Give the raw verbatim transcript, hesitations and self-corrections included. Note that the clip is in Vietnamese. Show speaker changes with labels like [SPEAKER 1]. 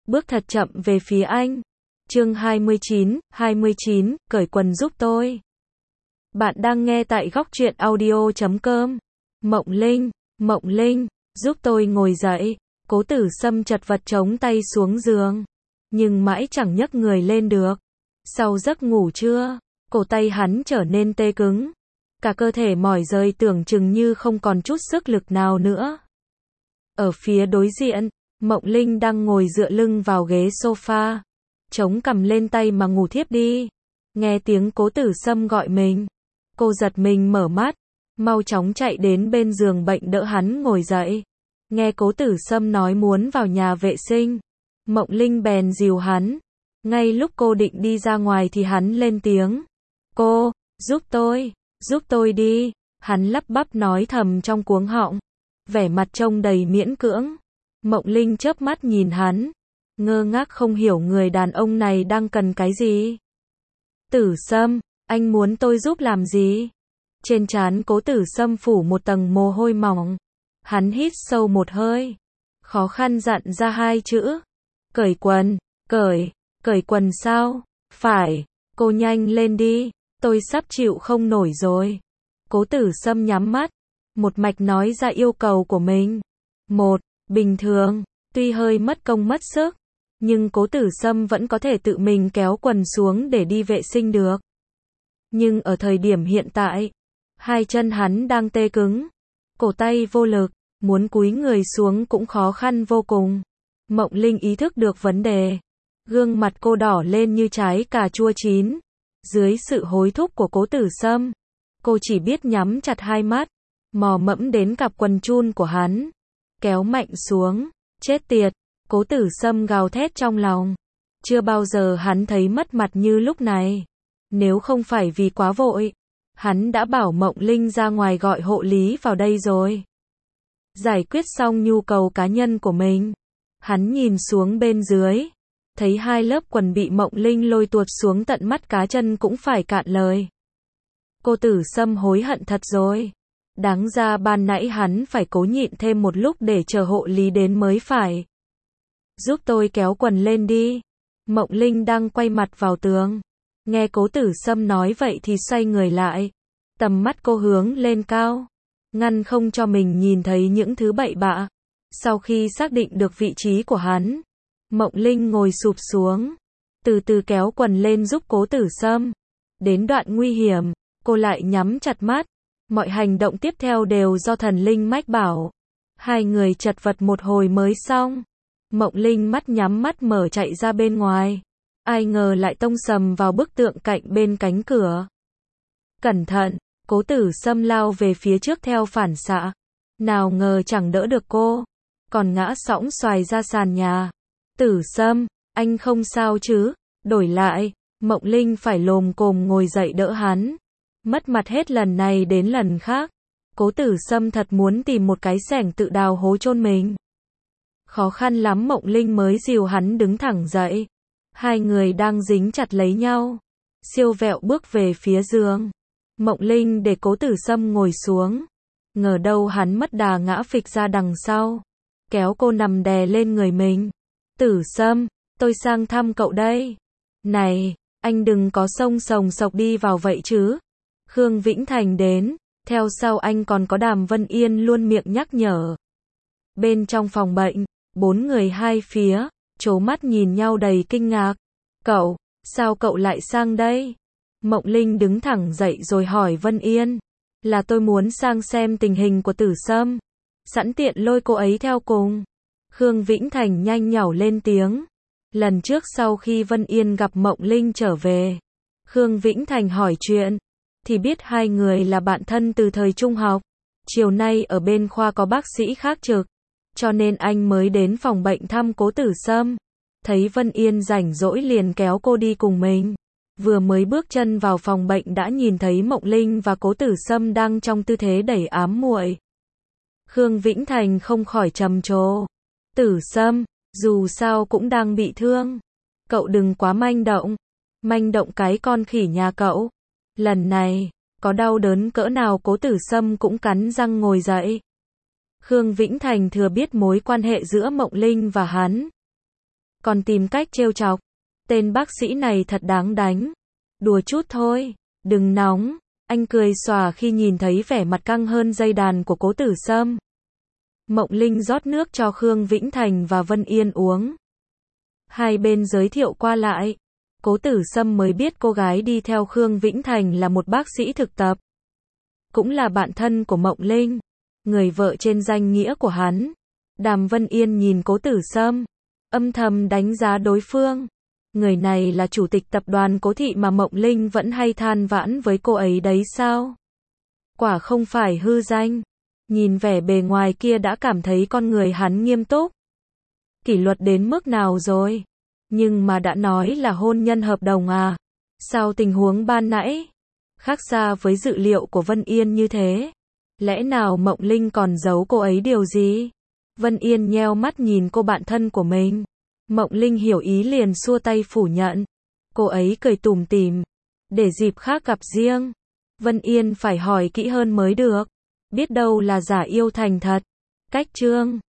[SPEAKER 1] bước thật chậm về phía anh. Chương hai mươi chín, hai mươi chín, cởi quần giúp tôi. Bạn đang nghe tại góc truyện audio chấm com. Mộng Linh, Mộng Linh, giúp tôi ngồi dậy. Cố Tử Sâm chật vật chống tay xuống giường, nhưng mãi chẳng nhấc người lên được. Sau giấc ngủ trưa, cổ tay hắn trở nên tê cứng, cả cơ thể mỏi rời tưởng chừng như không còn chút sức lực nào nữa. Ở phía đối diện, Mộng Linh đang ngồi dựa lưng vào ghế sofa, chống cằm lên tay mà ngủ thiếp đi. Nghe tiếng Cố Tử Sâm gọi mình, cô giật mình mở mắt, mau chóng chạy đến bên giường bệnh đỡ hắn ngồi dậy. Nghe Cố Tử Sâm nói muốn vào nhà vệ sinh, Mộng Linh bèn dìu hắn. Ngay lúc cô định đi ra ngoài thì hắn lên tiếng. Cô, giúp tôi, giúp tôi đi. Hắn lắp bắp nói thầm trong cuống họng, vẻ mặt trông đầy miễn cưỡng. Mộng Linh chớp mắt nhìn hắn, ngơ ngác không hiểu người đàn ông này đang cần cái gì. Tử Sâm, anh muốn tôi giúp làm gì? Trên trán Cố Tử Sâm phủ một tầng mồ hôi mỏng. Hắn hít sâu một hơi, khó khăn dặn ra hai chữ. Cởi quần, cởi, cởi quần sao? Phải, cô nhanh lên đi, tôi sắp chịu không nổi rồi. Cố Tử Sâm nhắm mắt, một mạch nói ra yêu cầu của mình. Một, bình thường, tuy hơi mất công mất sức, nhưng Cố Tử Sâm vẫn có thể tự mình kéo quần xuống để đi vệ sinh được. Nhưng ở thời điểm hiện tại, hai chân hắn đang tê cứng, cổ tay vô lực, muốn cúi người xuống cũng khó khăn vô cùng. Mộng Linh ý thức được vấn đề, gương mặt cô đỏ lên như trái cà chua chín. Dưới sự hối thúc của Cố Tử Sâm, cô chỉ biết nhắm chặt hai mắt, mò mẫm đến cặp quần chun của hắn, kéo mạnh xuống. Chết tiệt, Cố Tử Sâm gào thét trong lòng. Chưa bao giờ hắn thấy mất mặt như lúc này. Nếu không phải vì quá vội, hắn đã bảo Mộng Linh ra ngoài gọi hộ lý vào đây rồi. Giải quyết xong nhu cầu cá nhân của mình, hắn nhìn xuống bên dưới, thấy hai lớp quần bị Mộng Linh lôi tuột xuống tận mắt cá chân cũng phải cạn lời. Cô Tử Sâm hối hận thật rồi. Đáng ra ban nãy hắn phải cố nhịn thêm một lúc để chờ hộ lý đến mới phải. Giúp tôi kéo quần lên đi. Mộng Linh đang quay mặt vào tường. Nghe Cố Tử Sâm nói vậy thì xoay người lại. Tầm mắt cô hướng lên cao, ngăn không cho mình nhìn thấy những thứ bậy bạ. Sau khi xác định được vị trí của hắn, Mộng Linh ngồi sụp xuống, từ từ kéo quần lên giúp Cố Tử Sâm. Đến đoạn nguy hiểm, cô lại nhắm chặt mắt. Mọi hành động tiếp theo đều do thần linh mách bảo. Hai người chật vật một hồi mới xong. Mộng Linh mắt nhắm mắt mở chạy ra bên ngoài. Ai ngờ lại tông sầm vào bức tượng cạnh bên cánh cửa. Cẩn thận, Cố Tử Sâm lao về phía trước theo phản xạ. Nào ngờ chẳng đỡ được cô, còn ngã sõng xoài ra sàn nhà. Tử Sâm, anh không sao chứ? Đổi lại, Mộng Linh phải lồm cồm ngồi dậy đỡ hắn. Mất mặt hết lần này đến lần khác. Cố Tử Sâm thật muốn tìm một cái xẻng tự đào hố chôn mình. Khó khăn lắm Mộng Linh mới dìu hắn đứng thẳng dậy. Hai người đang dính chặt lấy nhau, siêu vẹo bước về phía giường. Mộng Linh để Cố Tử Sâm ngồi xuống. Ngờ đâu hắn mất đà ngã phịch ra đằng sau, kéo cô nằm đè lên người mình. Tử Sâm, tôi sang thăm cậu đây. Này, anh đừng có xông sồng sộc đi vào vậy chứ. Khương Vĩnh Thành đến, theo sau anh còn có Đàm Vân Yên luôn miệng nhắc nhở. Bên trong phòng bệnh, bốn người hai phía, trố mắt nhìn nhau đầy kinh ngạc. Cậu, sao cậu lại sang đây? Mộng Linh đứng thẳng dậy rồi hỏi Vân Yên. Là tôi muốn sang xem tình hình của Tử Sâm, sẵn tiện lôi cô ấy theo cùng. Khương Vĩnh Thành nhanh nhảu lên tiếng. Lần trước sau khi Vân Yên gặp Mộng Linh trở về, Khương Vĩnh Thành hỏi chuyện, thì biết hai người là bạn thân từ thời trung học. Chiều nay ở bên khoa có bác sĩ khác trực, cho nên anh mới đến phòng bệnh thăm Cố Tử Sâm. Thấy Vân Yên rảnh rỗi liền kéo cô đi cùng mình. Vừa mới bước chân vào phòng bệnh đã nhìn thấy Mộng Linh và Cố Tử Sâm đang trong tư thế đầy ám muội. Khương Vĩnh Thành không khỏi trầm trồ. Tử Sâm, dù sao cũng đang bị thương, cậu đừng quá manh động. Manh động cái con khỉ nhà cậu. Lần này, có đau đớn cỡ nào Cố Tử Sâm cũng cắn răng ngồi dậy. Khương Vĩnh Thành thừa biết mối quan hệ giữa Mộng Linh và hắn. còn tìm cách trêu chọc. Tên bác sĩ này thật đáng đánh. Đùa chút thôi, đừng nóng. Anh cười xòa khi nhìn thấy vẻ mặt căng hơn dây đàn của Cố Tử Sâm. Mộng Linh rót nước cho Khương Vĩnh Thành và Vân Yên uống. Hai bên giới thiệu qua lại. Cố Tử Sâm mới biết cô gái đi theo Khương Vĩnh Thành là một bác sĩ thực tập. Cũng là bạn thân của Mộng Linh. Người vợ trên danh nghĩa của hắn. Đàm Vân Yên nhìn Cố Tử Sâm. Âm thầm đánh giá đối phương. Người này là chủ tịch tập đoàn Cố Thị mà Mộng Linh vẫn hay than vãn với cô ấy đấy sao? Quả không phải hư danh. Nhìn vẻ bề ngoài kia đã cảm thấy con người hắn nghiêm túc. Kỷ luật đến mức nào rồi? Nhưng mà đã nói là hôn nhân hợp đồng à? Sao tình huống ban nãy khác xa với dự liệu của Vân Yên như thế? Lẽ nào Mộng Linh còn giấu cô ấy điều gì? Vân Yên nheo mắt nhìn cô bạn thân của mình. Mộng Linh hiểu ý liền xua tay phủ nhận. Cô ấy cười tủm tỉm. Để dịp khác gặp riêng. Vân Yên phải hỏi kỹ hơn mới được. Biết đâu là giả yêu thành thật. Cách chương